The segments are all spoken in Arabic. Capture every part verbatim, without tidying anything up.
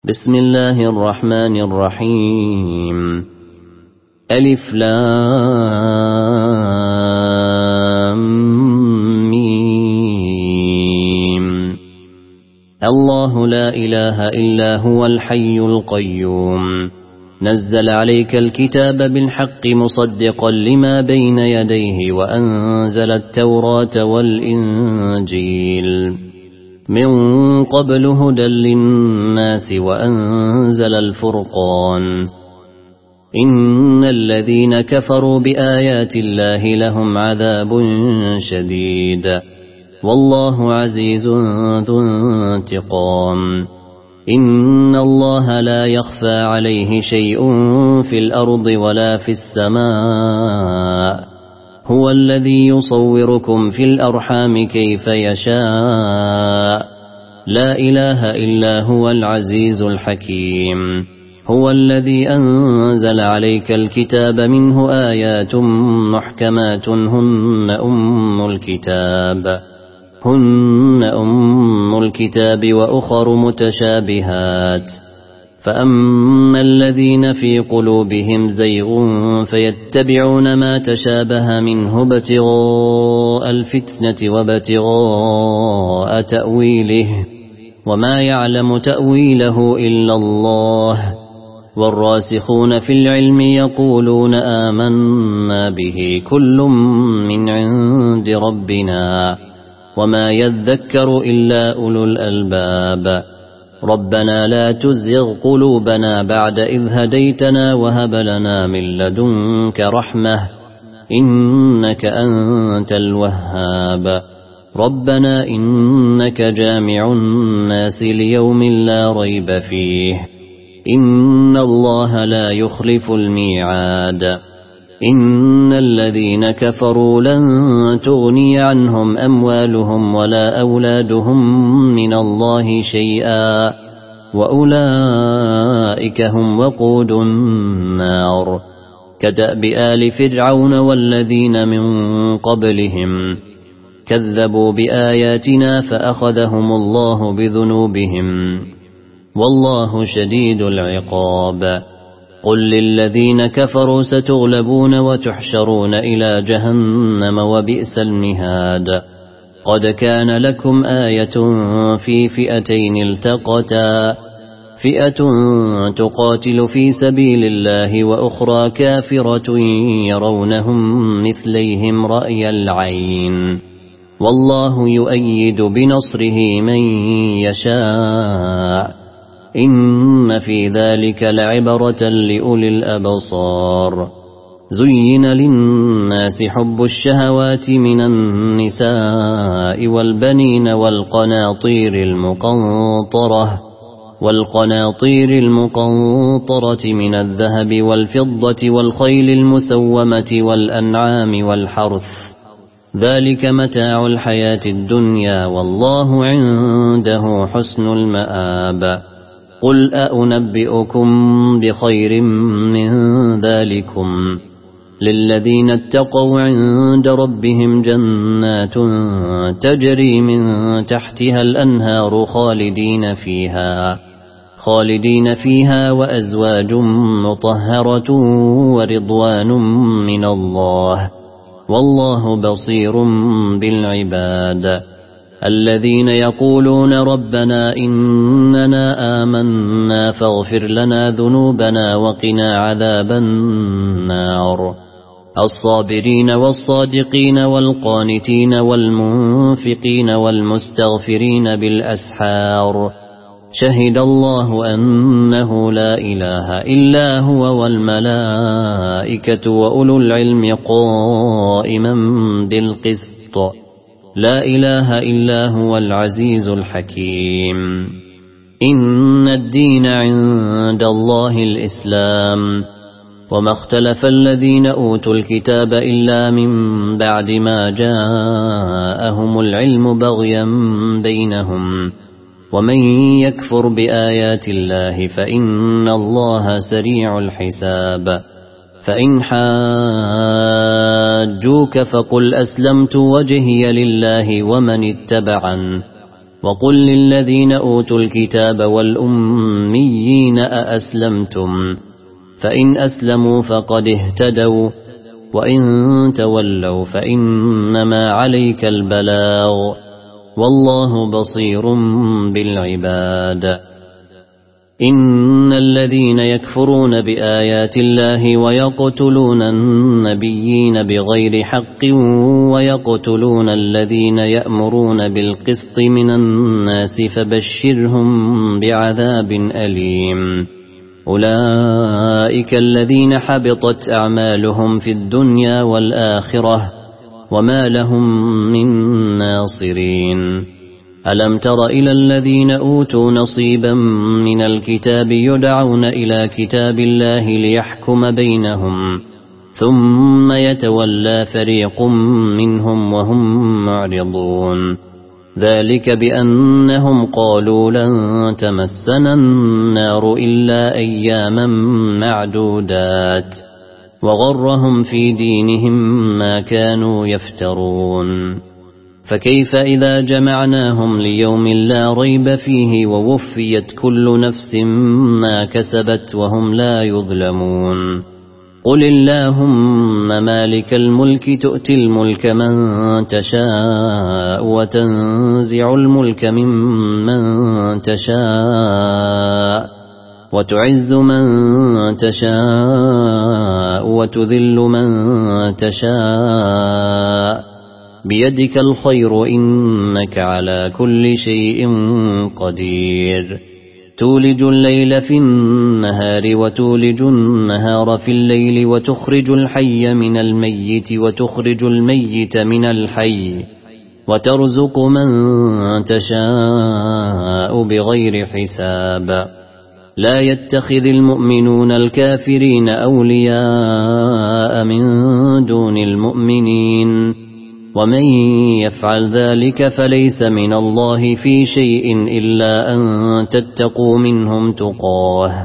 بسم الله الرحمن الرحيم. ألف لام ميم. الله لا إله إلا هو الحي القيوم، نزل عليك الكتاب بالحق مصدقا لما بين يديه وأنزل التوراة والإنجيل من قبل هدى للناس وأنزل الفرقان. إن الذين كفروا بآيات الله لهم عذاب شديد، والله عزيز ذو انتقام. إن الله لا يخفى عليه شيء في الأرض ولا في السماء، هو الذي يصوركم في الأرحام كيف يشاء، لا إله إلا هو العزيز الحكيم. هو الذي أنزل عليك الكتاب منه آيات محكمات هن أم الكتاب هن أم الكتاب وأخر متشابهات، فأما الذين في قلوبهم زيغ فيتبعون ما تشابه منه ابتغاء الفتنة وابتغاء تأويله، وما يعلم تأويله إلا الله، والراسخون في العلم يقولون آمنا به كل من عند ربنا، وما يذكر إلا أولو الألباب. ربنا لا تزغ قلوبنا بعد إذ هديتنا وهب لنا من لدنك رحمة إنك أنت الوهاب. ربنا إنك جامع الناس ليوم لا ريب فيه، إن الله لا يخلف الميعاد. إن الذين كفروا لن تغني عنهم أموالهم ولا أولادهم من الله شيئا، وأولئك هم وقود النار. كدأب آل فرعون والذين من قبلهم كذبوا بآياتنا فأخذهم الله بذنوبهم، والله شديد العقاب. قل للذين كفروا ستغلبون وتحشرون إلى جهنم وبئس المهاد. قد كان لكم آية في فئتين التقتا، فئة تقاتل في سبيل الله وأخرى كافرة يرونهم مثليهم رأي العين، والله يؤيد بنصره من يشاء. إن في ذلك لعبرة لأولي الأبصار. زين للناس حب الشهوات من النساء والبنين والقناطير المقنطرة والقناطير المقنطرة من الذهب والفضة والخيل المسومة والأنعام والحرث، ذلك متاع الحياة الدنيا، والله عنده حسن المآب. قل أأنبئكم بخير من ذلكم للذين اتقوا عند ربهم جنات تجري من تحتها الأنهار خالدين فيها خالدين فيها وأزواج مطهرة ورضوان من الله، والله بصير بالعباد. الذين يقولون ربنا إننا آمنا فاغفر لنا ذنوبنا وقنا عذاب النار. الصابرين والصادقين والقانتين والمنفقين والمستغفرين بالأسحار، شهد الله أنه لا إله إلا هو والملائكة وأولو العلم قائما بالقسط، لا إله إلا هو العزيز الحكيم. إن الدين عند الله الإسلام، وما اختلف الذين أوتوا الكتاب إلا من بعد ما جاءهم العلم بغيا بينهم، ومن يكفر بآيات الله فإن الله سريع الحساب. فإن حاجوك فقل أسلمت وجهي لله ومن اتبعن، وقل للذين أوتوا الكتاب والأميين أأسلمتم فإن أسلموا فقد اهتدوا وإن تولوا فإنما عليك البلاغ والله بصير بالعباد. إن الذين يكفرون بآيات الله ويقتلون النبيين بغير حق ويقتلون الذين يأمرون بالقسط من الناس فبشرهم بعذاب أليم. أولئك الذين حبطت أعمالهم في الدنيا والآخرة وما لهم من ناصرين. ألم تر إلى الذين أوتوا نصيبا من الكتاب يدعون إلى كتاب الله ليحكم بينهم ثم يتولى فريق منهم وهم معرضون. ذلك بأنهم قالوا لن تمسنا النار إلا أياما معدودات وغرهم في دينهم ما كانوا يفترون. فكيف إذا جمعناهم ليوم لا ريب فيه ووفيت كل نفس ما كسبت وهم لا يظلمون. قل اللهم مالك الملك تؤتي الملك من تشاء وتنزع الملك ممن تشاء وتعز من تشاء وتذل من تشاء بيدك الخير إنك على كل شيء قدير. تولج الليل في النهار وتولج النهار في الليل وتخرج الحي من الميت وتخرج الميت من الحي وترزق من تشاء بغير حساب. لا يتخذ المؤمنون الكافرين أولياء من دون المؤمنين ومن يفعل ذلك فليس من الله في شيء إلا أن تتقوا منهم تقاه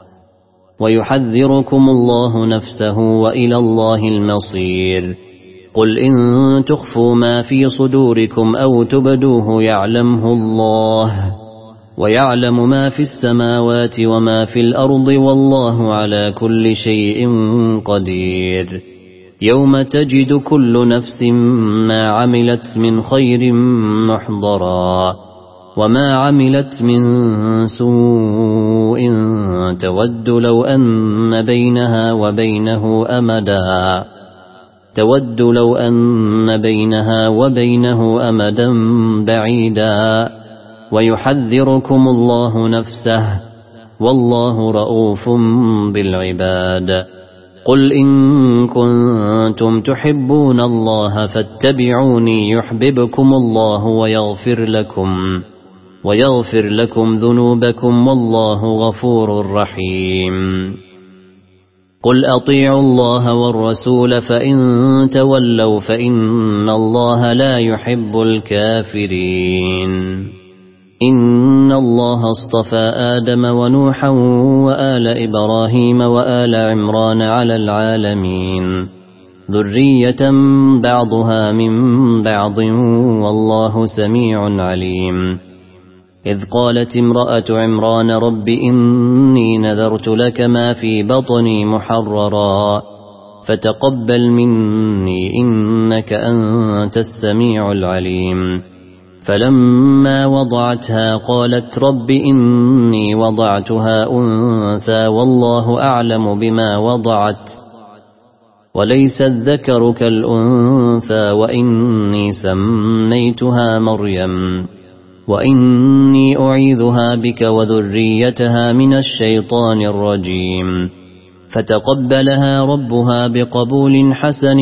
ويحذركم الله نفسه وإلى الله المصير. قل إن تخفوا ما في صدوركم أو تبدوه يعلمه الله ويعلم ما في السماوات وما في الأرض والله على كل شيء قدير. يوم تجد كل نفس ما عملت من خير محضرا وما عملت من سوء تود لو أن بينها وبينه أمدا تود لو أن بينها وبينه أمدا بعيدا ويحذركم الله نفسه والله رؤوف بالعباد. قل إن كنتم تحبون الله فاتبعوني يحببكم الله ويغفر لكم ويغفر لكم ذنوبكم والله غفور رحيم. قل أطيعوا الله والرسول فإن تولوا فإن الله لا يحب الكافرين. إن الله اصطفى آدم ونوحا وآل إبراهيم وآل عمران على العالمين ذرية بعضها من بعض والله سميع عليم. إذ قالت امرأة عمران رب إني نذرت لك ما في بطني محررا فتقبل مني إنك أنت السميع العليم. فلما وضعتها قالت رب إني وضعتها أنثى والله أعلم بما وضعت وليس الذكر كالأنثى وإني سميتها مريم وإني أعيذها بك وذريتها من الشيطان الرجيم. فتقبلها ربها بقبول حسن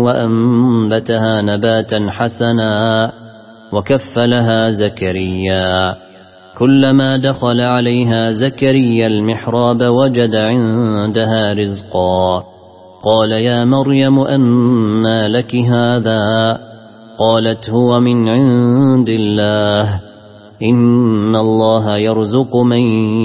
وأنبتها نباتا حسنا وكفلها زكريا. كلما دخل عليها زكريا المحراب وجد عندها رزقا قال يا مريم أنى لك هذا قالت هو من عند الله إن الله يرزق من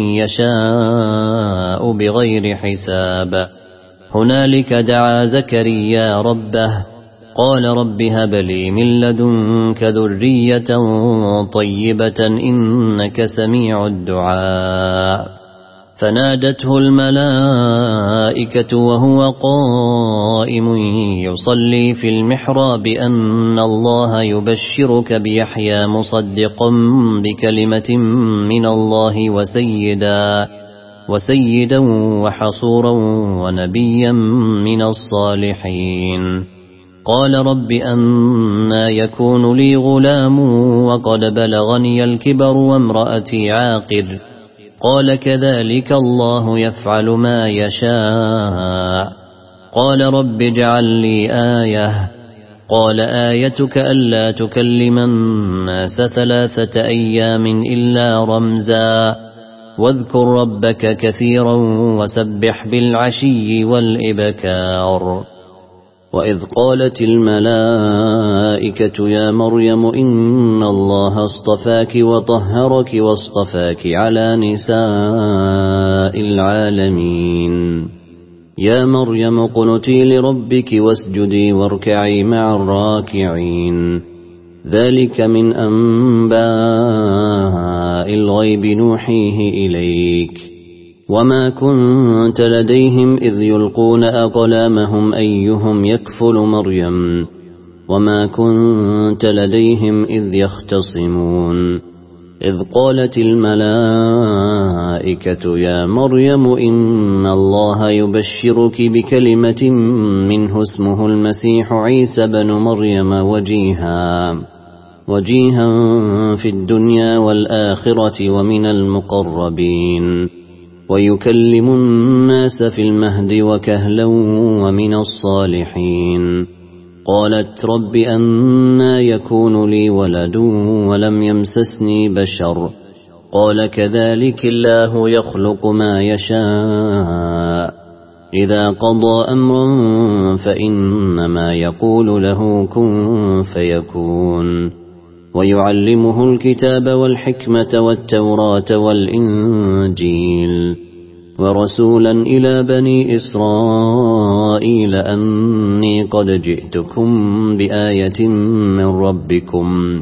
يشاء بغير حساب. هنالك دعا زكريا ربه قال رب هب لي من لدنك ذرية طيبة إنك سميع الدعاء فنادته الملائكة وهو قائم يصلي في المحراب أن الله يبشرك بيحيى مصدقا بكلمة من الله وسيدا وسيدا وحصورا ونبيا من الصالحين قال رب أنى يكون لي غلام وقد بلغني الكبر وامرأتي عاقر قال كذلك الله يفعل ما يشاء قال رب اجعل لي آية قال آيتك ألا تكلم الناس ثلاثة أيام إلا رمزا واذكر ربك كثيرا وسبح بالعشي والإبكار وإذ قالت الملائكة يا مريم إن الله اصطفاك وطهرك واصطفاك على نساء العالمين يا مريم قنتي لربك واسجدي واركعي مع الراكعين ذلك من أنباء الغيب نوحيه إليك وما كنت لديهم إذ يلقون أقلامهم أيهم يكفل مريم وما كنت لديهم إذ يختصمون إذ قالت الملائكة يا مريم إن الله يبشرك بكلمة منه اسمه المسيح عيسى بن مريم وجيها وجيها في الدنيا والآخرة ومن المقربين ويكلم الناس في المهد وكهلا ومن الصالحين قالت رب أنى يكون لي ولد ولم يمسسني بشر قال كذلك الله يخلق ما يشاء إذا قضى أمرا فإنما يقول له كن فيكون ويعلمه الكتاب والحكمة والتوراة والإنجيل ورسولا إلى بني إسرائيل أني قد جئتكم بآية من ربكم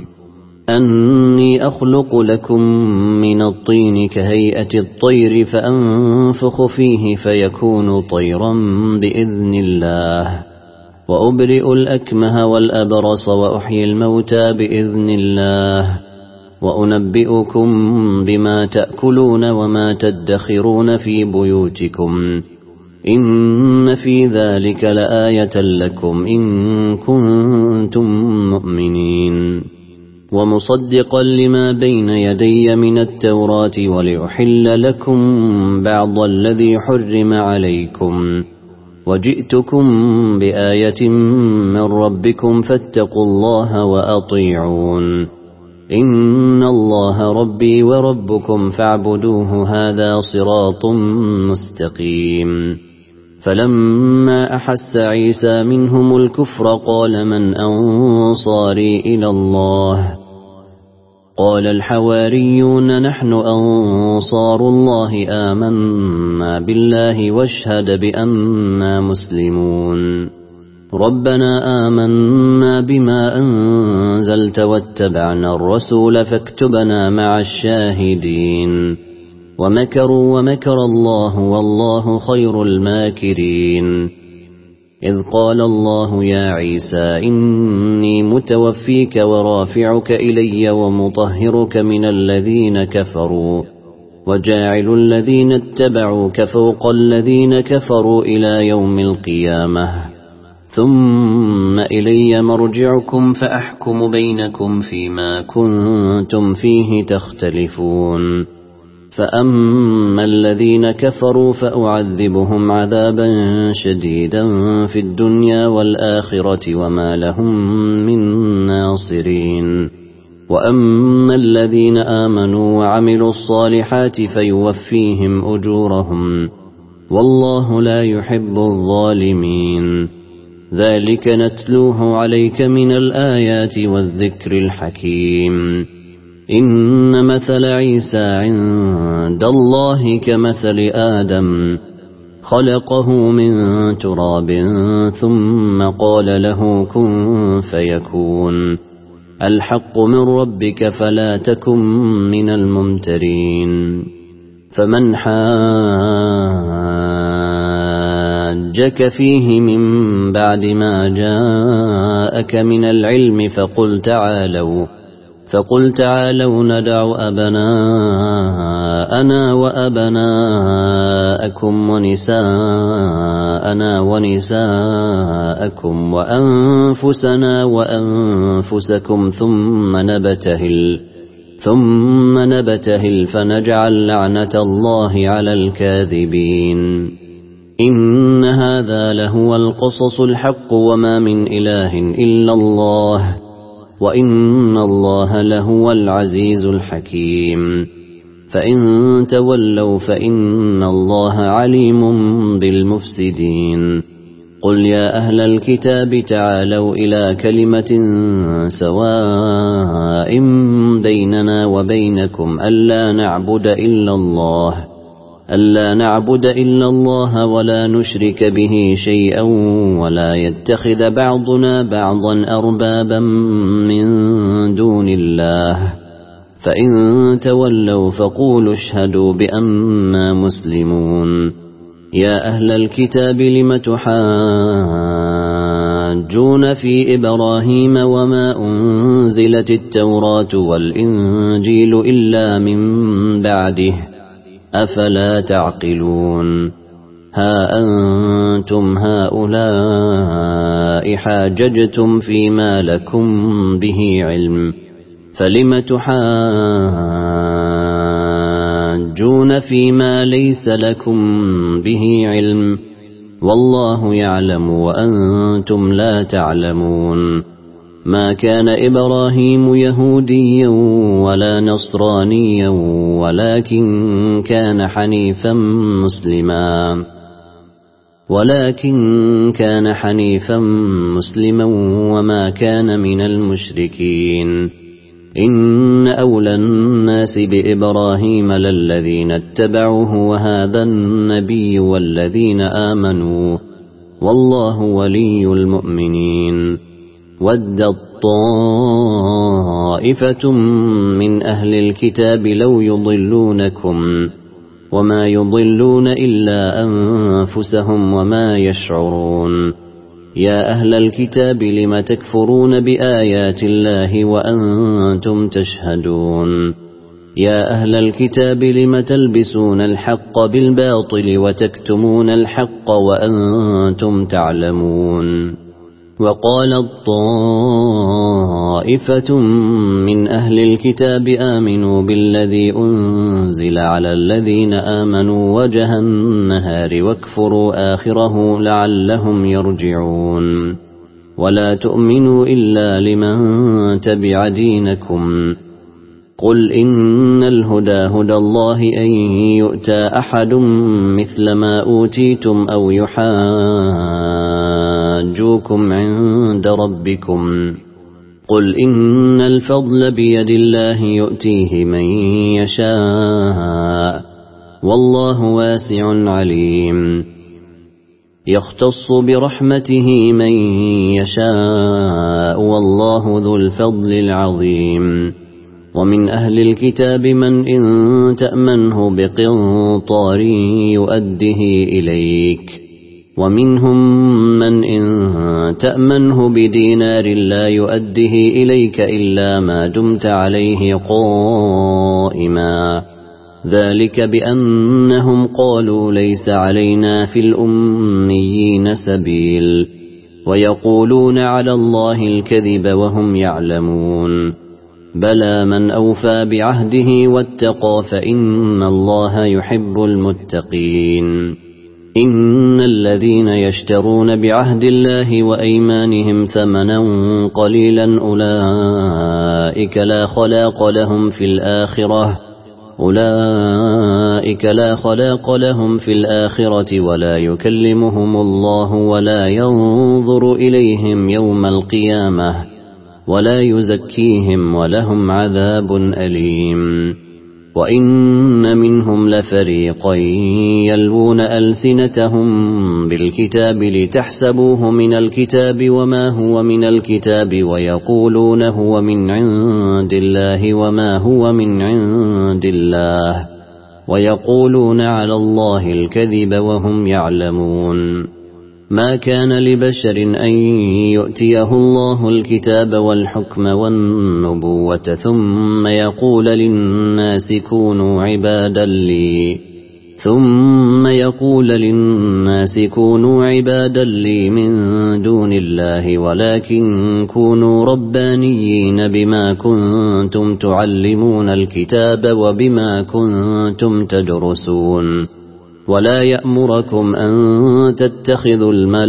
أني أخلق لكم من الطين كهيئة الطير فأنفخ فيه فيكون طيرا بإذن الله وأبرئ الأكمه والأبرص وأحيي الموتى بإذن الله وأنبئكم بما تأكلون وما تدخرون في بيوتكم إن في ذلك لآية لكم إن كنتم مؤمنين ومصدقا لما بين يدي من التوراة ولأحل لكم بعض الذي حرم عليكم وجئتكم بآية من ربكم فاتقوا الله وأطيعون إن الله ربي وربكم فاعبدوه هذا صراط مستقيم فلما أحس عيسى منهم الكفر قال من أنصاري إلى الله قال الحواريون نحن أنصار الله آمنا بالله واشهد بأننا مسلمون ربنا آمنا بما أنزلت واتبعنا الرسول فاكتبنا مع الشاهدين ومكروا ومكر الله والله خير الماكرين إذ قال الله يا عيسى إني متوفيك ورافعك إلي ومطهرك من الذين كفروا وجاعل الذين اتبعوك فوق الذين كفروا إلى يوم القيامة ثم إلي مرجعكم فأحكم بينكم فيما كنتم فيه تختلفون فأما الذين كفروا فأعذبهم عذابا شديدا في الدنيا والآخرة وما لهم من ناصرين وأما الذين آمنوا وعملوا الصالحات فيوفيهم أجورهم والله لا يحب الظالمين ذلك نتلوه عليك من الآيات والذكر الحكيم إن مثل عيسى عند الله كمثل آدم خلقه من تراب ثم قال له كن فيكون الحق من ربك فلا تكن من الممترين فمن حاجك فيه من بعد ما جاءك من العلم فقل تعالوا فقل تعالوا ندع أبناءنا وأبناءكم ونساءنا ونساءكم وأنفسنا وأنفسكم ثم نبتهل ثم نبتهل فنجعل لعنة الله على الكاذبين إن هذا لهو القصص الحق وما من إله إلا الله وإن الله لهو العزيز الحكيم فإن تولوا فإن الله عليم بالمفسدين قل يا أهل الكتاب تعالوا إلى كلمة سواء بيننا وبينكم ألا نعبد إلا الله ألا نعبد إلا الله ولا نشرك به شيئا ولا يتخذ بعضنا بعضا أربابا من دون الله فإن تولوا فقولوا اشهدوا بأننا مسلمون يا أهل الكتاب لم تحاجون في إبراهيم وما أنزلت التوراة والإنجيل إلا من بعده أفلا تعقلون ها أنتم هؤلاء حاججتم فيما لكم به علم فلم تحاجون فيما ليس لكم به علم والله يعلم وأنتم لا تعلمون ما كان إبراهيم يهوديا ولا نصرانيا ولكن كان حنيفا مسلما ولكن كان حنيفا مسلما وما كان من المشركين إن أولى الناس بإبراهيم للذين اتبعوه وهذا النبي والذين آمنوا والله ولي المؤمنين ودت طائفة من أهل الكتاب لو يضلونكم وما يضلون إلا أنفسهم وما يشعرون يا أهل الكتاب لم تكفرون بآيات الله وأنتم تشهدون يا أهل الكتاب لم تلبسون الحق بالباطل وتكتمون الحق وأنتم تعلمون وقالت طائفة من أهل الكتاب آمنوا بالذي أنزل على الذين آمنوا وجه النهار واكفروا آخره لعلهم يرجعون ولا تؤمنوا إلا لمن تبع دينكم قل إن الهدى هدى الله أن يؤتى أحد مثل ما أوتيتم أو يحاجوكم عند ربكم قل إن الفضل بيد الله يؤتيه من يشاء والله واسع عليم يختص برحمته من يشاء والله ذو الفضل العظيم ومن أهل الكتاب من إن تأمنه بقنطار يؤده إليك ومنهم من إن تأمنه بدينار لا يؤده إليك إلا ما دمت عليه قائما ذلك بأنهم قالوا ليس علينا في الأميين سبيل ويقولون على الله الكذب وهم يعلمون بلى من أوفى بعهده واتقى فإن الله يحب المتقين إن الذين يشترون بعهد الله وأيمانهم ثمنا قليلا أولئك لا خلاق لهم في الآخرة أولئك لا خلاق لهم في الآخرة ولا يكلمهم الله ولا ينظر إليهم يوم القيامة ولا يزكيهم ولهم عذاب أليم وإن منهم لفريقا يلوون ألسنتهم بالكتاب لتحسبوه من الكتاب وما هو من الكتاب ويقولون هو من عند الله وما هو من عند الله ويقولون على الله الكذب وهم يعلمون. ما كان لبشر أن يؤتيه الله الكتاب والحكم والنبوة ثم يقول للناس كونوا عبادا لي ثم يقول للناس كونوا عبادا لي من دون الله ولكن كونوا ربانيين بما كنتم تعلمون الكتاب وبما كنتم تدرسون. ولا يأمركم أن تتخذوا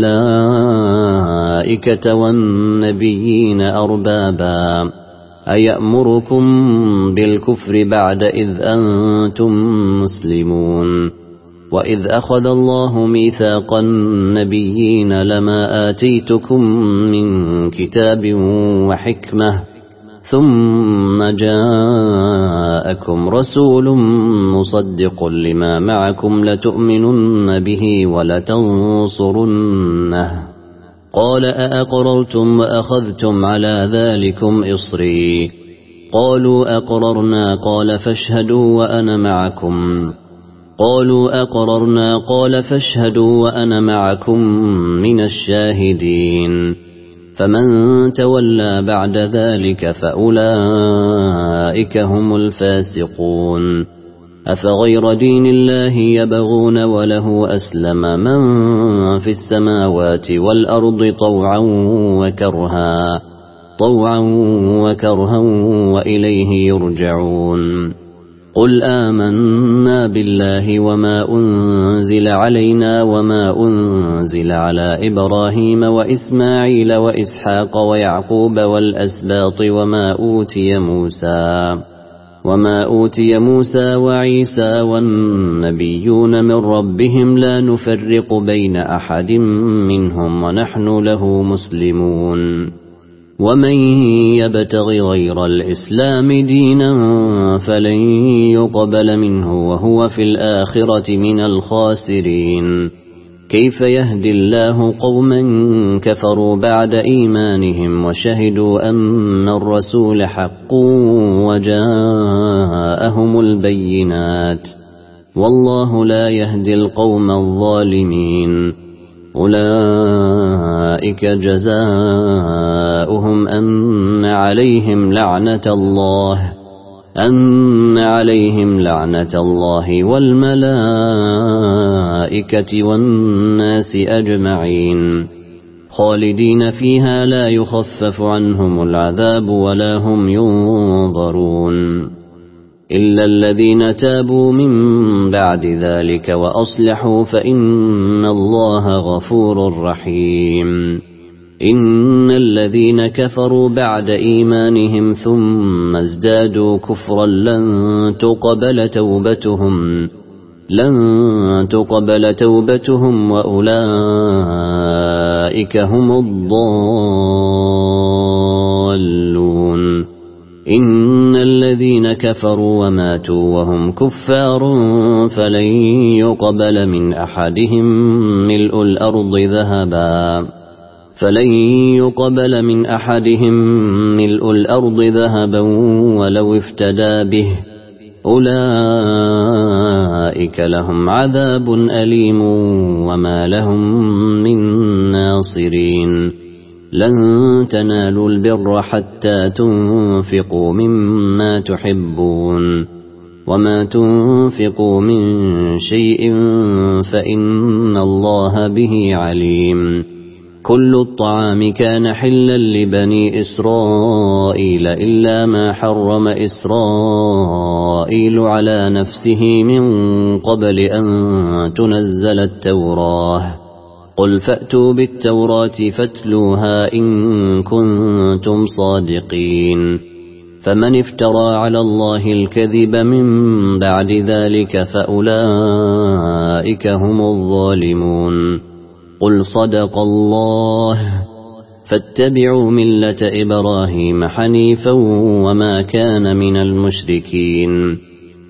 الملائكة والنبيين أربابا أيأمركم بالكفر بعد إذ أنتم مسلمون. وإذ أخذ الله ميثاق النبيين لما آتيتكم من كتاب وحكمة ثم جاءكم رسول مصدق لما معكم لتؤمنن به ولتنصرنه قال أأقررتم وأخذتم على ذلكم إصري قالوا أقررنا قال فاشهدوا وأنا معكم قالوا أقررنا قال فاشهدوا وأنا معكم من الشاهدين. فمن تولى بعد ذلك فأولئك هم الفاسقون. أفغير دين الله يبغون وله أسلم من في السماوات والأرض طوعا وكرها طوعا وكرها وإليه يرجعون. قل آمنا بالله وما أنزل علينا وما أنزل على إبراهيم وإسماعيل وإسحاق ويعقوب والأسباط وما أوتي موسى وما أوتي موسى وعيسى والنبيون من ربهم لا نفرق بين أحد منهم ونحن له مسلمون. ومن يبتغ غير الإسلام دينا فلن يقبل منه وهو في الآخرة من الخاسرين. كيف يهدي الله قوما كفروا بعد إيمانهم وشهدوا أن الرسول حق وجاءهم البينات والله لا يهدي القوم الظالمين. أولئك جزاؤهم أن عليهم لعنة الله أن عليهم لعنة الله والملائكة والناس أجمعين خالدين فيها لا يخفف عنهم العذاب ولا هم ينظرون إلا الذين تابوا من بعد ذلك وأصلحوا فإن الله غفور رحيم. إن الذين كفروا بعد إيمانهم ثم ازدادوا كفرا لن تقبل توبتهم لن تقبل توبتهم وأولئك هم الضالون. إن الذين كفروا وماتوا وهم كفار فلن يقبل من أحدهم ملء الأرض ذهبا فلن يقبل من أحدهم ملء الأرض ذهبا ولو افتدى به أولئك لهم عذاب أليم وما لهم من ناصرين. لن تنالوا البر حتى تنفقوا مما تحبون وما تنفقوا من شيء فإن الله به عليم. كل الطعام كان حلا لبني إسرائيل إلا ما حرم إسرائيل على نفسه من قبل أن تنزل التوراة. قل فأتوا بالتوراة فاتلوها إن كنتم صادقين. فمن افترى على الله الكذب من بعد ذلك فأولئك هم الظالمون. قل صدق الله فاتبعوا ملة إبراهيم حنيفا وما كان من المشركين.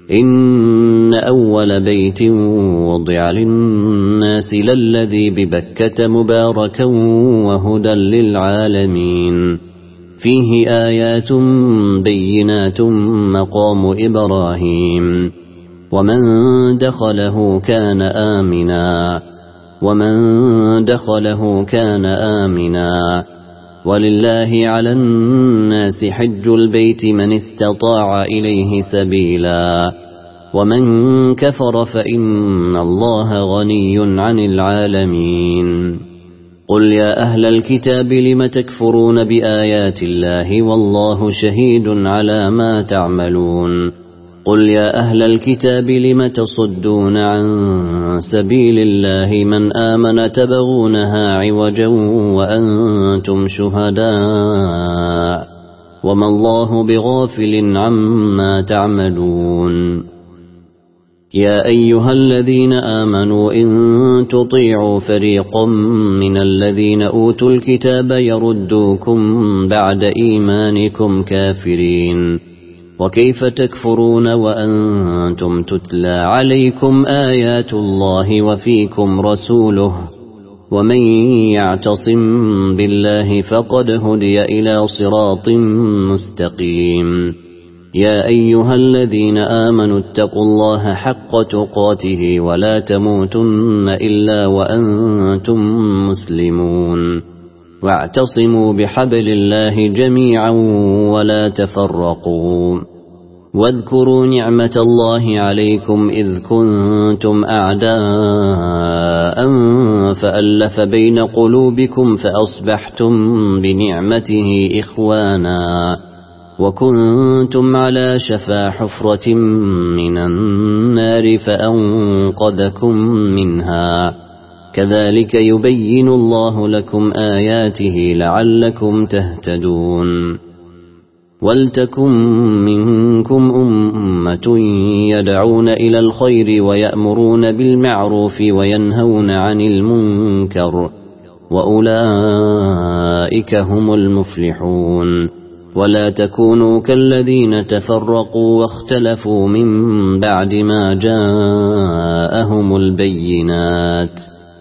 إن أول بيت وضع للناس للذي ببكة مباركا وهدى للعالمين فيه آيات بينات مقام إبراهيم ومن دخله كان آمنا ومن دخله كان آمنا ولله على الناس حج البيت من استطاع إليه سبيلا ومن كفر فإن الله غني عن العالمين قل يا أهل الكتاب لم تكفرون بآيات الله والله شهيد على ما تعملون قل يا أهل الكتاب لم تصدون عن سبيل الله من آمن تبغونها عوجا وأنتم شهداء وما الله بغافل عما تعملون يا أيها الذين آمنوا إن تطيعوا فريقا من الذين أوتوا الكتاب يردوكم بعد إيمانكم كافرين وكيف تكفرون وأنتم تتلى عليكم آيات الله وفيكم رسوله ومن يعتصم بالله فقد هدي إلى صراط مستقيم يا أيها الذين آمنوا اتقوا الله حق تقاته ولا تموتن إلا وأنتم مسلمون واعتصموا بحبل الله جميعا ولا تفرقوا واذكروا نعمة الله عليكم إذ كنتم أعداء فألف بين قلوبكم فأصبحتم بنعمته إخوانا وكنتم على شفا حفرة من النار فأنقذكم منها كذلك يبين الله لكم آياته لعلكم تهتدون ولتكن منكم أمة يدعون إلى الخير ويأمرون بالمعروف وينهون عن المنكر وأولئك هم المفلحون ولا تكونوا كالذين تفرقوا واختلفوا من بعد ما جاءهم البينات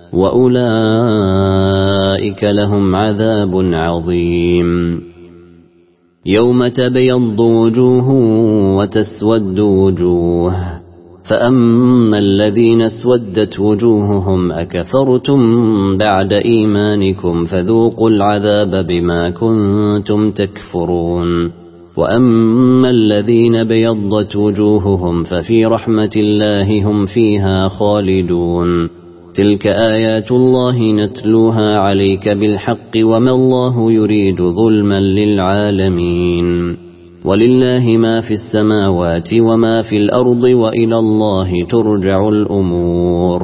وأولئك لهم عذاب عظيم يوم تبيض وجوه وتسود وجوه فأما الذين اسودت وجوههم أكفرتم بعد إيمانكم فذوقوا العذاب بما كنتم تكفرون وأما الذين بيضت وجوههم ففي رحمة الله هم فيها خالدون تلك آيات الله نتلوها عليك بالحق وما الله يريد ظلما للعالمين ولله ما في السماوات وما في الأرض وإلى الله ترجع الأمور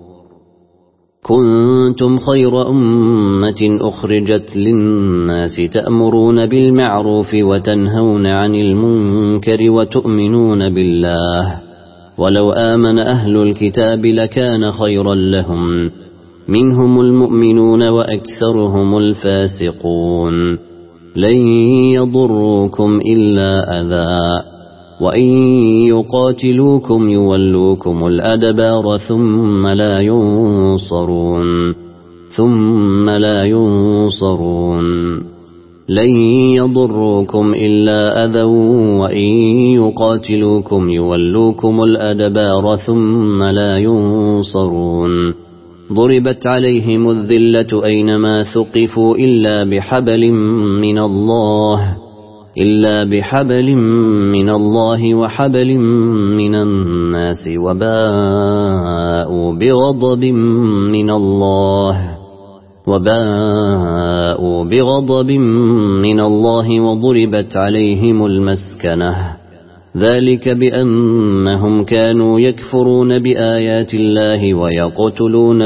كنتم خير أمة أخرجت للناس تأمرون بالمعروف وتنهون عن المنكر وتؤمنون بالله ولو آمن أهل الكتاب لكان خيرا لهم منهم المؤمنون وأكثرهم الفاسقون لن يضروكم إلا أذى وإن يقاتلوكم يولوكم الأدبار ثم لا ينصرون ثم لا ينصرون لن يضروكم إلا أذى وإن يقاتلوكم يولوكم الأدبار ثم لا ينصرون ضربت عليهم الذلة أينما ثقفوا إلا بحبل من الله إلا بحبل من الله وحبل من الناس وباءوا بغضب من الله وباءوا بغضب من الله وضربت عليهم المسكنة ذلك بأنهم كانوا يكفرون بآيات الله ويقتلون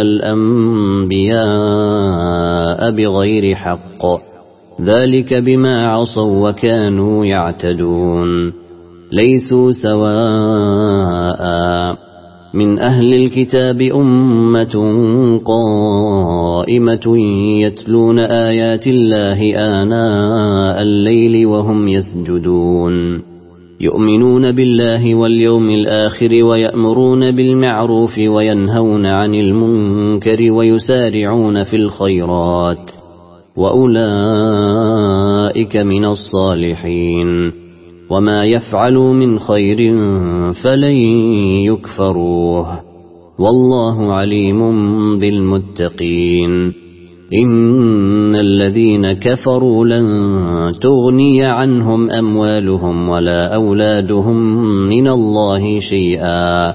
الأنبياء بغير حق ذلك بما عصوا وكانوا يعتدون ليسوا سواء من أهل الكتاب أمة قائمة يتلون آيات الله آناء الليل وهم يسجدون يؤمنون بالله واليوم الآخر ويأمرون بالمعروف وينهون عن المنكر ويسارعون في الخيرات وأولئك من الصالحين وما يفعلوا من خير فلن يكفروه والله عليم بالمتقين إن الذين كفروا لن تغني عنهم أموالهم ولا أولادهم من الله شيئا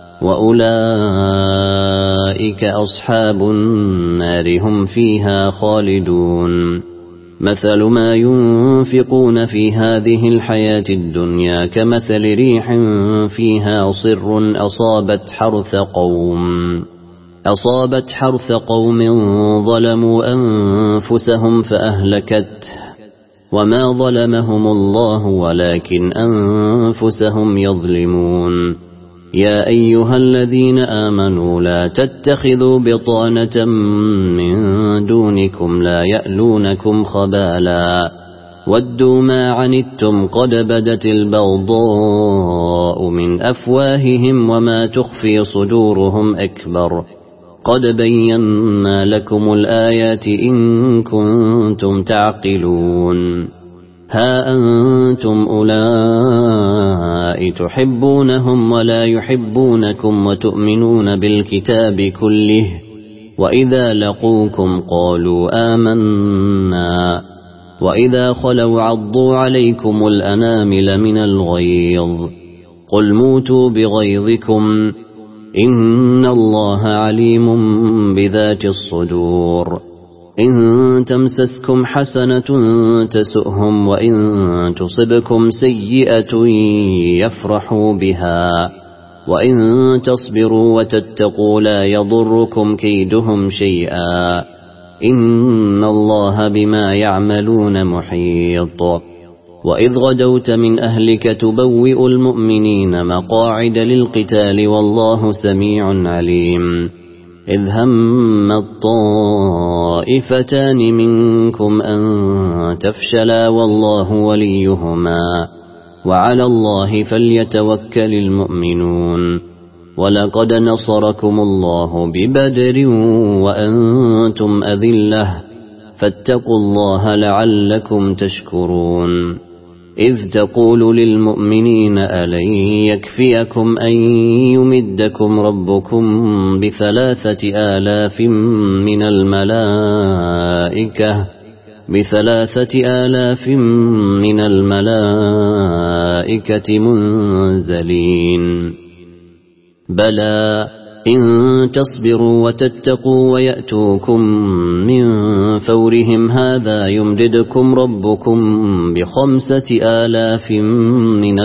وأولئك أصحاب النار هم فيها خالدون مثل ما ينفقون في هذه الحياة الدنيا كمثل ريح فيها صر أصابت حرث قوم أصابت حرث قوم ظلموا أنفسهم فأهلكته وما ظلمهم الله ولكن أنفسهم يظلمون يا أيها الذين آمنوا لا تتخذوا بطانة من دونكم لا يألونكم خبالا ودوا ما عنتم قد بدت البغضاء من أفواههم وما تخفي صدورهم أكبر قد بينا لكم الآيات إن كنتم تعقلون ها أنتم أولئك تحبونهم ولا يحبونكم وتؤمنون بالكتاب كله وإذا لقوكم قالوا آمنا وإذا خلوا عضوا عليكم الأنامل من الغيظ قل موتوا بغيظكم إن الله عليم بذات الصدور إن تمسسكم حسنة تسؤهم وإن تصبكم سيئة يفرحوا بها وإن تصبروا وتتقوا لا يضركم كيدهم شيئا إن الله بما يعملون محيط وإذ غدوت من أهلك تبوئ المؤمنين مقاعد للقتال والله سميع عليم إذ هم الطائفتان منكم أن تفشلا والله وليهما وعلى الله فليتوكل المؤمنون ولقد نصركم الله ببدر وأنتم أذلة فاتقوا الله لعلكم تشكرون إذ تقول للمؤمنين ألن يكفيكم أن يمدكم ربكم بثلاثة آلاف من الملائكة بثلاثة آلاف من الملائكة منزلين بلى إن تصبروا وتتقوا ويأتوكم من فورهم هذا يمددكم ربكم بخمسة آلاف من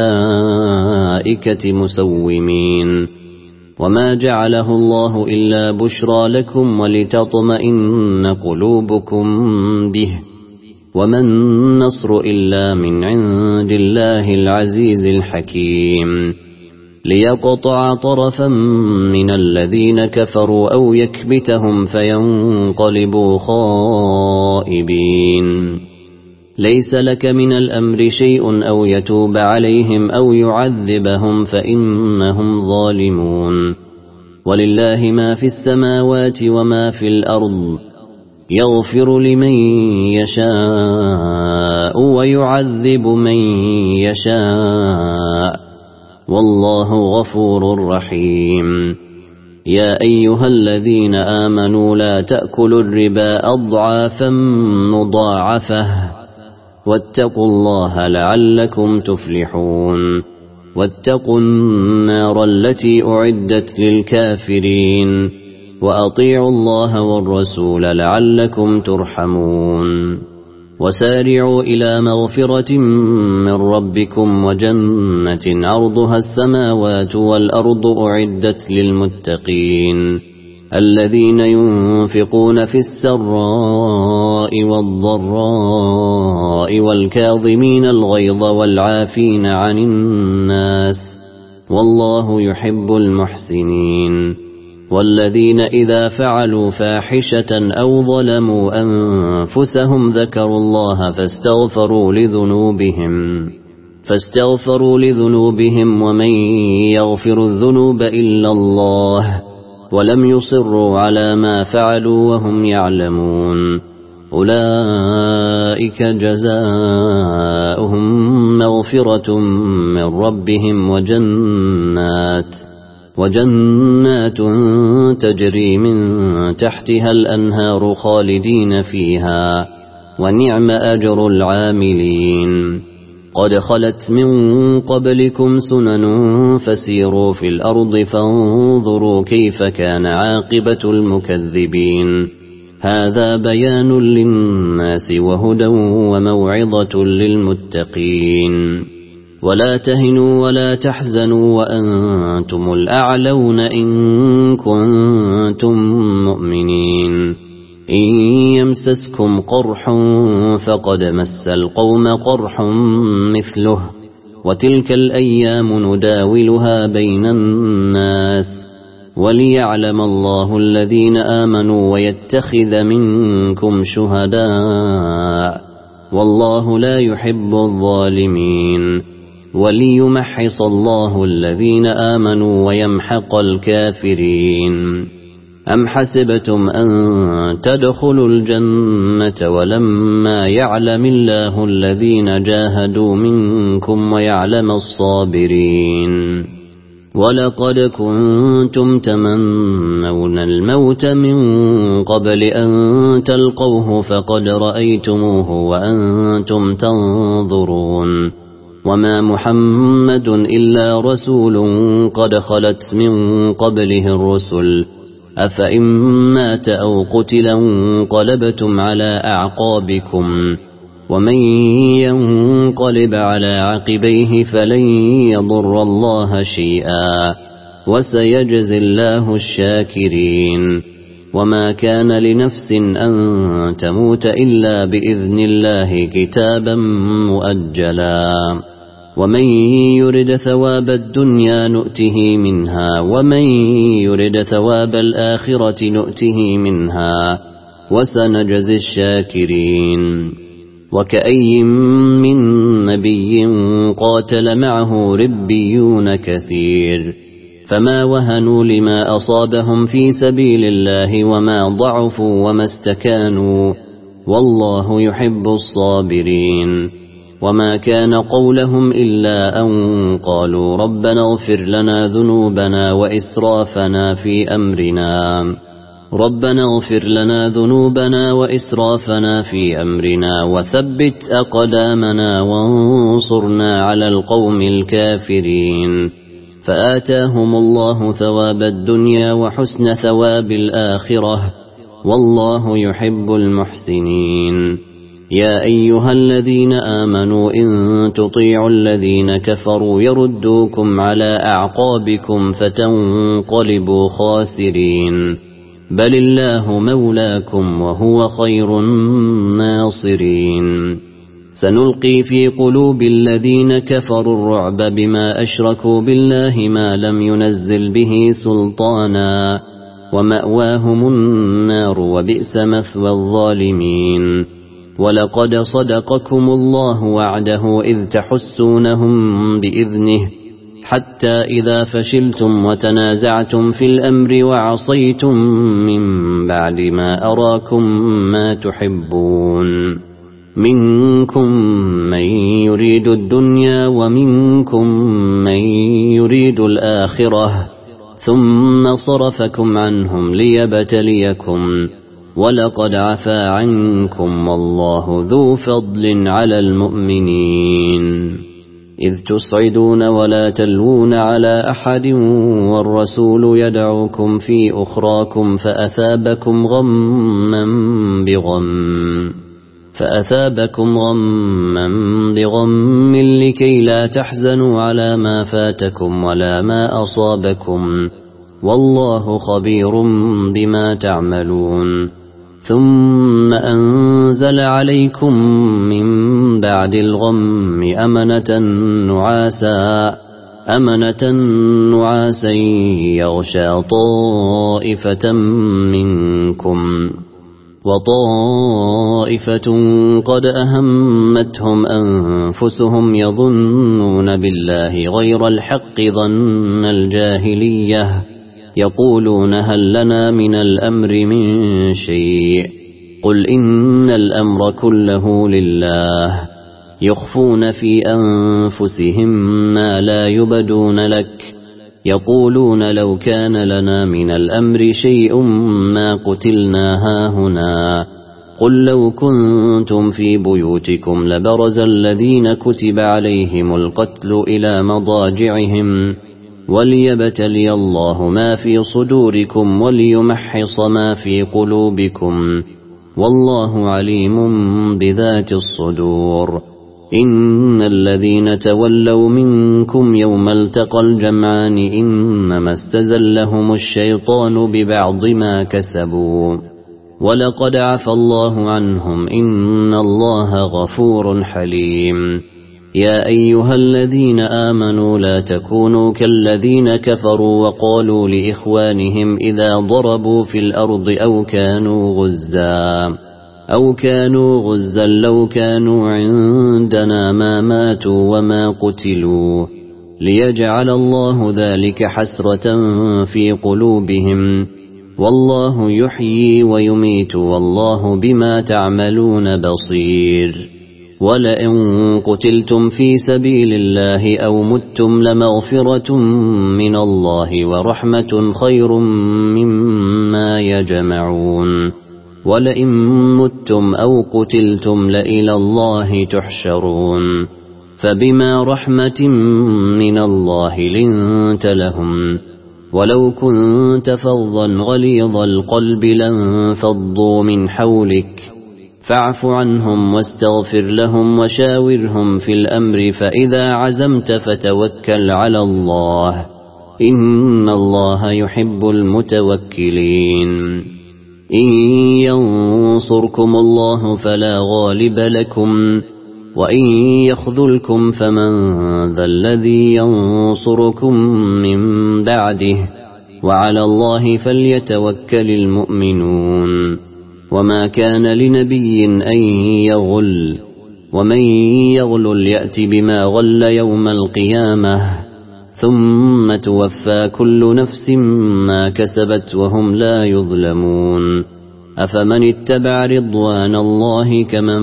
الملائكة مسومين وما جعله الله إلا بشرى لكم ولتطمئن قلوبكم به وما النصر إلا من عند الله العزيز الحكيم ليقطع طرفا من الذين كفروا أو يكبتهم فينقلبوا خائبين ليس لك من الأمر شيء أو يتوب عليهم أو يعذبهم فإنهم ظالمون ولله ما في السماوات وما في الأرض يغفر لمن يشاء ويعذب من يشاء والله غفور رحيم يا أيها الذين آمنوا لا تأكلوا الربا أضعافا مضاعفة واتقوا الله لعلكم تفلحون واتقوا النار التي أعدت للكافرين وأطيعوا الله والرسول لعلكم ترحمون وسارعوا إلى مغفرة من ربكم وجنة عرضها السماوات والأرض أعدت للمتقين الذين ينفقون في السراء والضراء والكاظمين الغيظ والعافين عن الناس والله يحب المحسنين والذين إذا فعلوا فاحشة أو ظلموا أنفسهم ذكروا الله فاستغفروا لذنوبهم فاستغفروا لذنوبهم ومن يغفر الذنوب إلا الله ولم يصروا على ما فعلوا وهم يعلمون أولئك جزاؤهم مغفرة من ربهم وجنات وجنات تجري من تحتها الأنهار خالدين فيها ونعم أجر العاملين قد خلت من قبلكم سنن فسيروا في الأرض فانظروا كيف كان عاقبة المكذبين هذا بيان للناس وهدى وموعظة للمتقين ولا تهنوا ولا تحزنوا وأنتم الأعلون إن كنتم مؤمنين إن يمسسكم قرح فقد مس القوم قرح مثله وتلك الأيام نداولها بين الناس وليعلم الله الذين آمنوا ويتخذ منكم شهداء والله لا يحب الظالمين وليمحص الله الذين آمنوا ويمحق الكافرين أم حسبتم أن تدخلوا الجنة ولما يعلم الله الذين جاهدوا منكم ويعلم الصابرين ولقد كنتم تمنون الموت من قبل أن تلقوه فقد رأيتموه وأنتم تنظرون وما محمد إلا رسول قد خلت من قبله الرسل أفإن مات أو قتلا انقلبتم على أعقابكم ومن ينقلب على عقبيه فلن يضر الله شيئا وسيجزي الله الشاكرين وما كان لنفس أن تموت إلا بإذن الله كتابا مؤجلا ومن يرد ثواب الدنيا نؤته منها ومن يرد ثواب الآخرة نؤته منها وسنجزي الشاكرين وكأي من نبي قاتل معه ربيون كثير فما وهنوا لما أصابهم في سبيل الله وما ضعفوا وما استكانوا والله يحب الصابرين وما كان قولهم إلا أن قالوا ربنا اغفر لنا ذنوبنا وإسرافنا في أمرنا ربنا اغفر لنا ذنوبنا وإسرافنا في أمرنا وثبت أقدامنا وانصرنا على القوم الكافرين فآتاهم الله ثواب الدنيا وحسن ثواب الآخرة والله يحب المحسنين يا أيها الذين آمنوا إن تطيعوا الذين كفروا يردوكم على أعقابكم فتنقلبوا خاسرين بل الله مولاكم وهو خير الناصرين سنلقي في قلوب الذين كفروا الرعب بما أشركوا بالله ما لم ينزل به سلطانا ومأواهم النار وبئس مثوى الظالمين ولقد صدقكم الله وعده إذ تحسونهم بإذنه حتى إذا فشلتم وتنازعتم في الأمر وعصيتم من بعد ما أراكم ما تحبون منكم من يريد الدنيا ومنكم من يريد الآخرة ثم صرفكم عنهم ليبتليكم ولقد عفا عنكم والله ذو فضل على المؤمنين إذ تصعدون ولا تلوون على أحد والرسول يدعوكم في أخراكم فأثابكم غما بغم فأثابكم غما بغم لكي لا تحزنوا على ما فاتكم ولا ما أصابكم والله خبير بما تعملون ثم أنزل عليكم من بعد الغم أمنة نعاسا أمنة نعاسا يغشى طائفة منكم وطائفة قد أهمتهم أنفسهم يظنون بالله غير الحق ظن الجاهلية يقولون هل لنا من الأمر من شيء قل إن الأمر كله لله يخفون في أنفسهم ما لا يبدون لك يقولون لو كان لنا من الأمر شيء ما قتلنا هاهنا قل لو كنتم في بيوتكم لبرز الذين كتب عليهم القتل إلى مضاجعهم وليبتلي الله ما في صدوركم وليمحص ما في قلوبكم والله عليم بذات الصدور إن الذين تولوا منكم يوم التقى الجمعان إنما استزلهم الشيطان ببعض ما كسبوا ولقد عفى الله عنهم إن الله غفور حليم يا أيها الذين آمنوا لا تكونوا كالذين كفروا وقالوا لإخوانهم إذا ضربوا في الأرض أو كانوا غزا أو كانوا غزا لو كانوا عندنا ما ماتوا وما قتلوا ليجعل الله ذلك حسرة في قلوبهم والله يحيي ويميت والله بما تعملون بصير ولئن قتلتم في سبيل الله أو متم لمغفرة من الله ورحمة خير مما يجمعون ولئن متم أو قتلتم لإلى الله تحشرون فبما رحمة من الله لنت لهم ولو كنت فظا غليظ القلب لانفضوا من حولك فاعف عنهم واستغفر لهم وشاورهم في الأمر فإذا عزمت فتوكل على الله إن الله يحب المتوكلين إن ينصركم الله فلا غالب لكم وإن يخذلكم فمن ذا الذي ينصركم من بعده وعلى الله فليتوكل المؤمنون وما كان لنبي أن يغل ومن يغل يأت بما غل يوم القيامة ثم توفى كل نفس ما كسبت وهم لا يظلمون أفمن اتبع رضوان الله كمن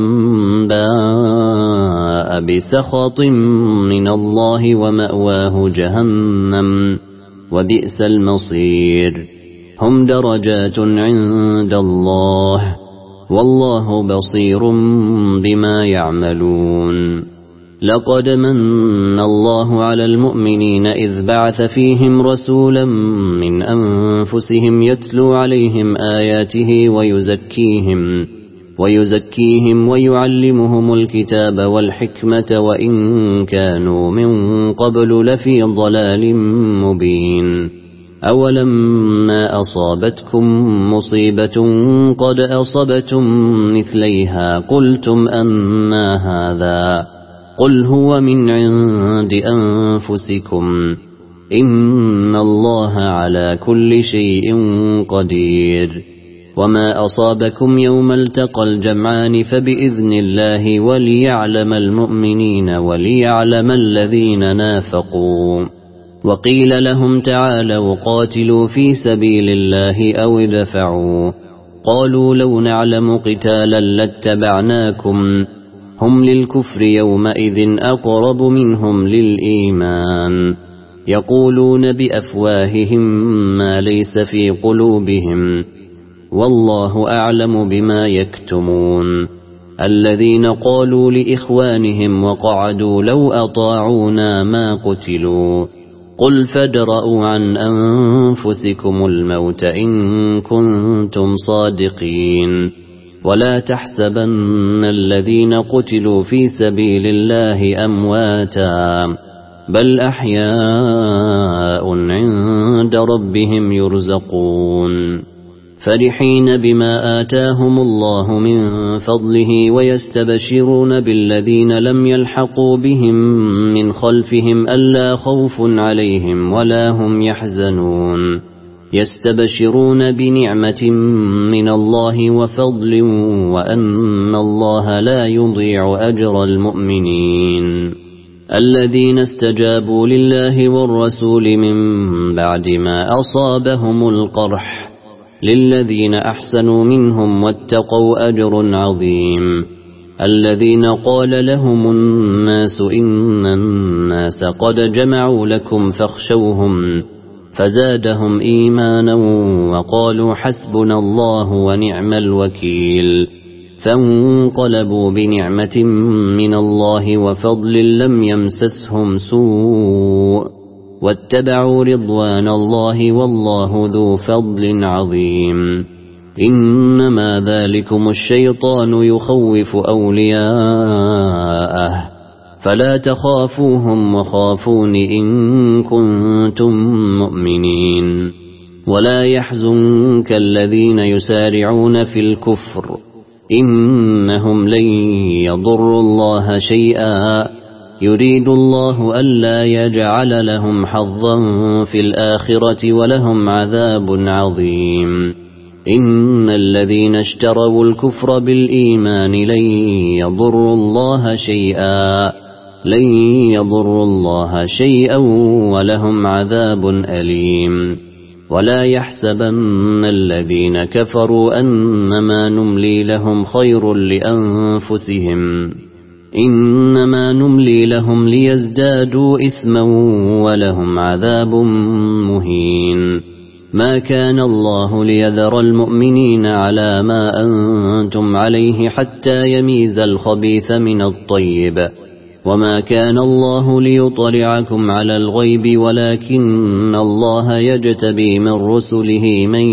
باء بسخط من الله ومأواه جهنم وبئس المصير هم درجات عند الله والله بصير بما يعملون لقد من الله على المؤمنين إذ بعث فيهم رسولا من أنفسهم يتلو عليهم آياته ويزكيهم ويزكيهم ويعلمهم الكتاب والحكمة وإن كانوا من قبل لفي ضلال مبين أولما أصابتكم مصيبة قد أصبتم مثليها قلتم أنى هذا قل هو من عند أنفسكم إن الله على كل شيء قدير وما أصابكم يوم التقى الجمعان فبإذن الله وليعلم المؤمنين وليعلم الذين نافقوا وقيل لهم تعالوا قاتلوا في سبيل الله أو ادفعوا قالوا لو نعلم قتالا لاتبعناكم هم للكفر يومئذ أقرب منهم للإيمان يقولون بأفواههم ما ليس في قلوبهم والله أعلم بما يكتمون الذين قالوا لإخوانهم وقعدوا لو أطاعونا ما قتلوا قل فادرءوا عن أنفسكم الموت إن كنتم صادقين ولا تحسبن الذين قتلوا في سبيل الله أمواتا بل أحياء عند ربهم يرزقون فرحين بما آتاهم الله من فضله ويستبشرون بالذين لم يلحقوا بهم من خلفهم ألا خوف عليهم ولا هم يحزنون يستبشرون بنعمة من الله وفضل وأن الله لا يضيع أجر المؤمنين الذين استجابوا لله والرسول من بعد ما أصابهم القرح للذين أحسنوا منهم واتقوا أجر عظيم الذين قال لهم الناس إن الناس قد جمعوا لكم فاخشوهم فزادهم إيمانا وقالوا حسبنا الله ونعم الوكيل فانقلبوا بنعمة من الله وفضل لم يمسسهم سوء واتبعوا رضوان الله والله ذو فضل عظيم إنما ذلكم الشيطان يخوف أولياءه فلا تخافوهم وخافون إن كنتم مؤمنين ولا يحزنك الذين يسارعون في الكفر إنهم لن يضروا الله شيئا يريد الله ألا يجعل لهم حظا في الآخرة ولهم عذاب عظيم إن الذين اشتروا الكفر بالإيمان لن يضروا الله شيئا لن يضروا الله شيئا ولهم عذاب أليم ولا يحسبن الذين كفروا أنما نملي لهم خير لأنفسهم إنما نملي لهم ليزدادوا إثما ولهم عذاب مهين ما كان الله ليذر المؤمنين على ما أنتم عليه حتى يميز الخبيث من الطيب وما كان الله ليطلعكم على الغيب ولكن الله يجتبي من رسله من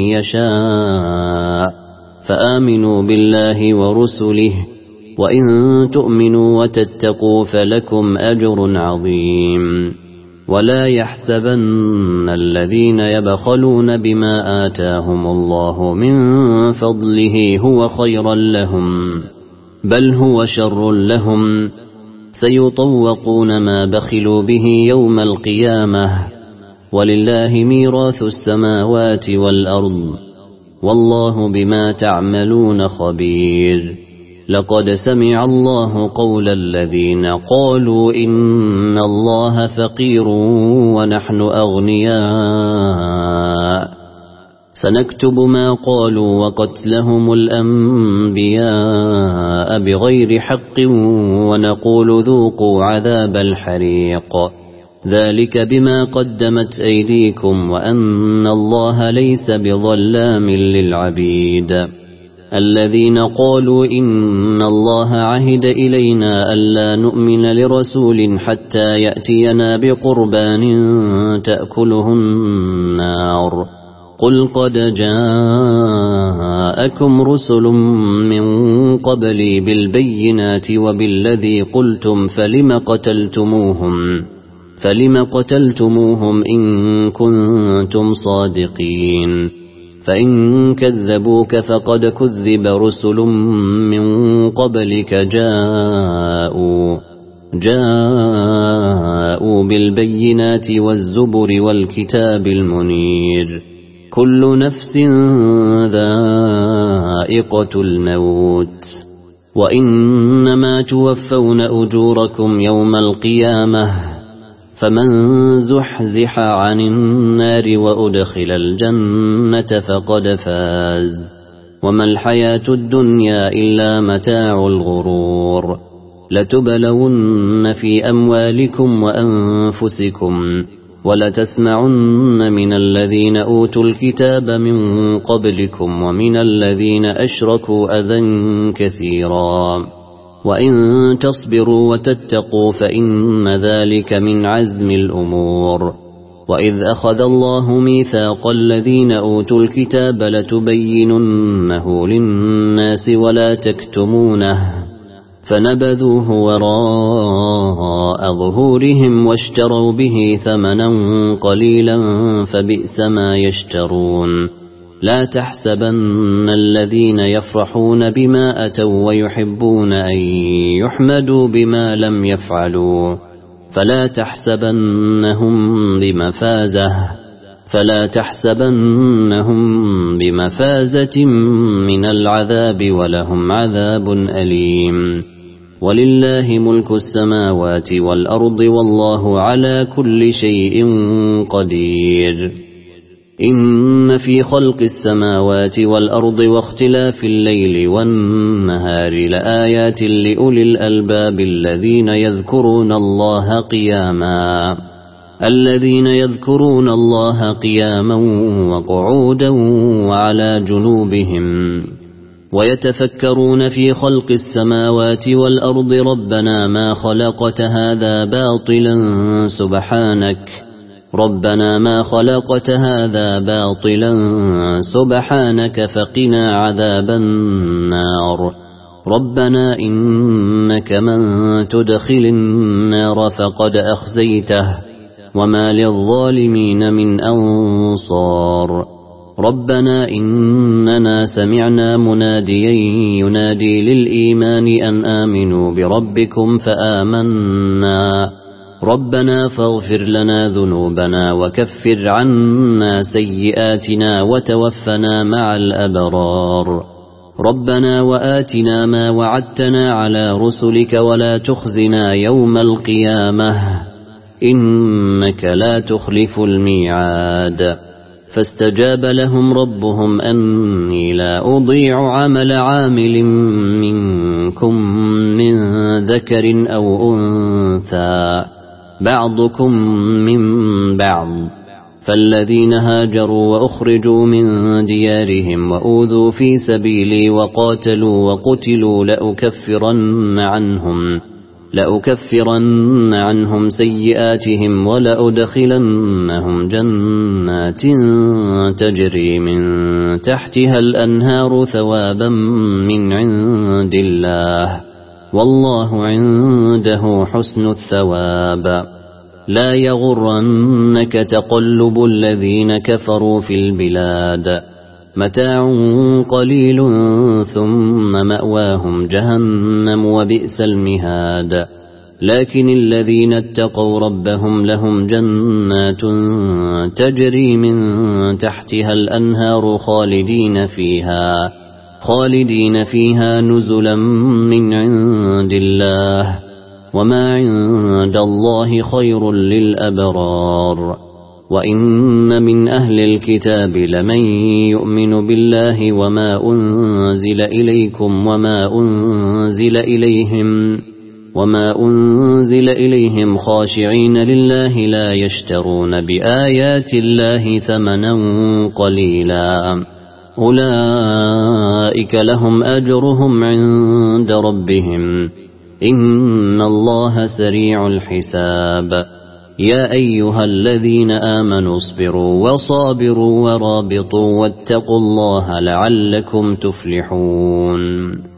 يشاء فآمنوا بالله ورسله وإن تؤمنوا وتتقوا فلكم أجر عظيم ولا يحسبن الذين يبخلون بما آتاهم الله من فضله هو خيرا لهم بل هو شر لهم سيطوقون ما بخلوا به يوم القيامة ولله ميراث السماوات والأرض والله بما تعملون خبير لقد سمع الله قول الذين قالوا إن الله فقير ونحن أغنياء سنكتب ما قالوا وقتلهم الأنبياء بغير حق ونقول ذوقوا عذاب الحريق ذلك بما قدمت أيديكم وأن الله ليس بظلام للعبيد الذين قالوا إن الله عهد إلينا ألا نؤمن لرسول حتى يأتينا بقربان تأكله النار قل قد جاءكم رسل من قبلي بالبينات وبالذي قلتم فلم قتلتموهم فلم قتلتموهم إن كنتم صادقين فإن كذبوك فقد كذب رسل من قبلك جاءوا جاءوا بالبينات والزبر والكتاب المنير كل نفس ذائقة الموت وإنما توفون أجوركم يوم القيامة فمن زحزح عن النار وأدخل الجنة فقد فاز وما الحياة الدنيا إلا متاع الغرور لتبلون في أموالكم وأنفسكم ولتسمعن من الذين أوتوا الكتاب من قبلكم ومن الذين أشركوا أذى كثيرا وإن تصبروا وتتقوا فإن ذلك من عزم الأمور وإذ أخذ الله ميثاق الذين أوتوا الكتاب لتبيننه للناس ولا تكتمونه فنبذوه وراء ظهورهم واشتروا به ثمنا قليلا فبئس ما يشترون لا تحسبن الذين يفرحون بما أتوا ويحبون أن يحمدوا بما لم يفعلوا فلا تحسبنهم بمفازة فلا تحسبنهم بمفازة من العذاب ولهم عذاب أليم ولله ملك السماوات والأرض والله على كل شيء قدير إن في خلق السماوات والأرض واختلاف الليل والنهار لآيات لأولي الألباب الذين يذكرون الله قياما الذين يذكرون الله قياما وقعودا وعلى جنوبهم ويتفكرون في خلق السماوات والأرض ربنا ما خلقت هذا باطلا سبحانك ربنا ما خلقت هذا باطلا سبحانك فقنا عذاب النار ربنا إنك من تدخل النار فقد أخزيته وما للظالمين من أنصار ربنا إننا سمعنا مناديا ينادي للإيمان أن آمنوا بربكم فآمنا ربنا فاغفر لنا ذنوبنا وكفر عنا سيئاتنا وتوفنا مع الأبرار ربنا وآتنا ما وعدتنا على رسلك ولا تخزنا يوم القيامة إنك لا تخلف الميعاد فاستجاب لهم ربهم أني لا أضيع عمل عامل منكم من ذكر أو أنثى بعضكم من بعض فالذين هاجروا وأخرجوا من ديارهم وأوذوا في سبيلي وقاتلوا وقتلوا لأكفرن عنهم لأكفرن عنهم سيئاتهم ولأدخلنهم جنات تجري من تحتها الأنهار ثوابا من عند الله والله عنده حسن الثواب لا يغرنك تقلب الذين كفروا في البلاد متاع قليل ثم مأواهم جهنم وبئس المهاد لكن الذين اتقوا ربهم لهم جنات تجري من تحتها الأنهار خالدين فيها خالدين فيها نزلا من عند الله وما عند الله خير للأبرار وإن من أهل الكتاب لمن يؤمن بالله وما أنزل إليكم وما أنزل إليهم وما أنزل إليهم خاشعين لله لا يشترون بآيات الله ثمنا قليلا أولئك لهم أجرهم عند ربهم إن الله سريع الحساب يا أيها الذين آمنوا اصبروا وصابروا ورابطوا واتقوا الله لعلكم تفلحون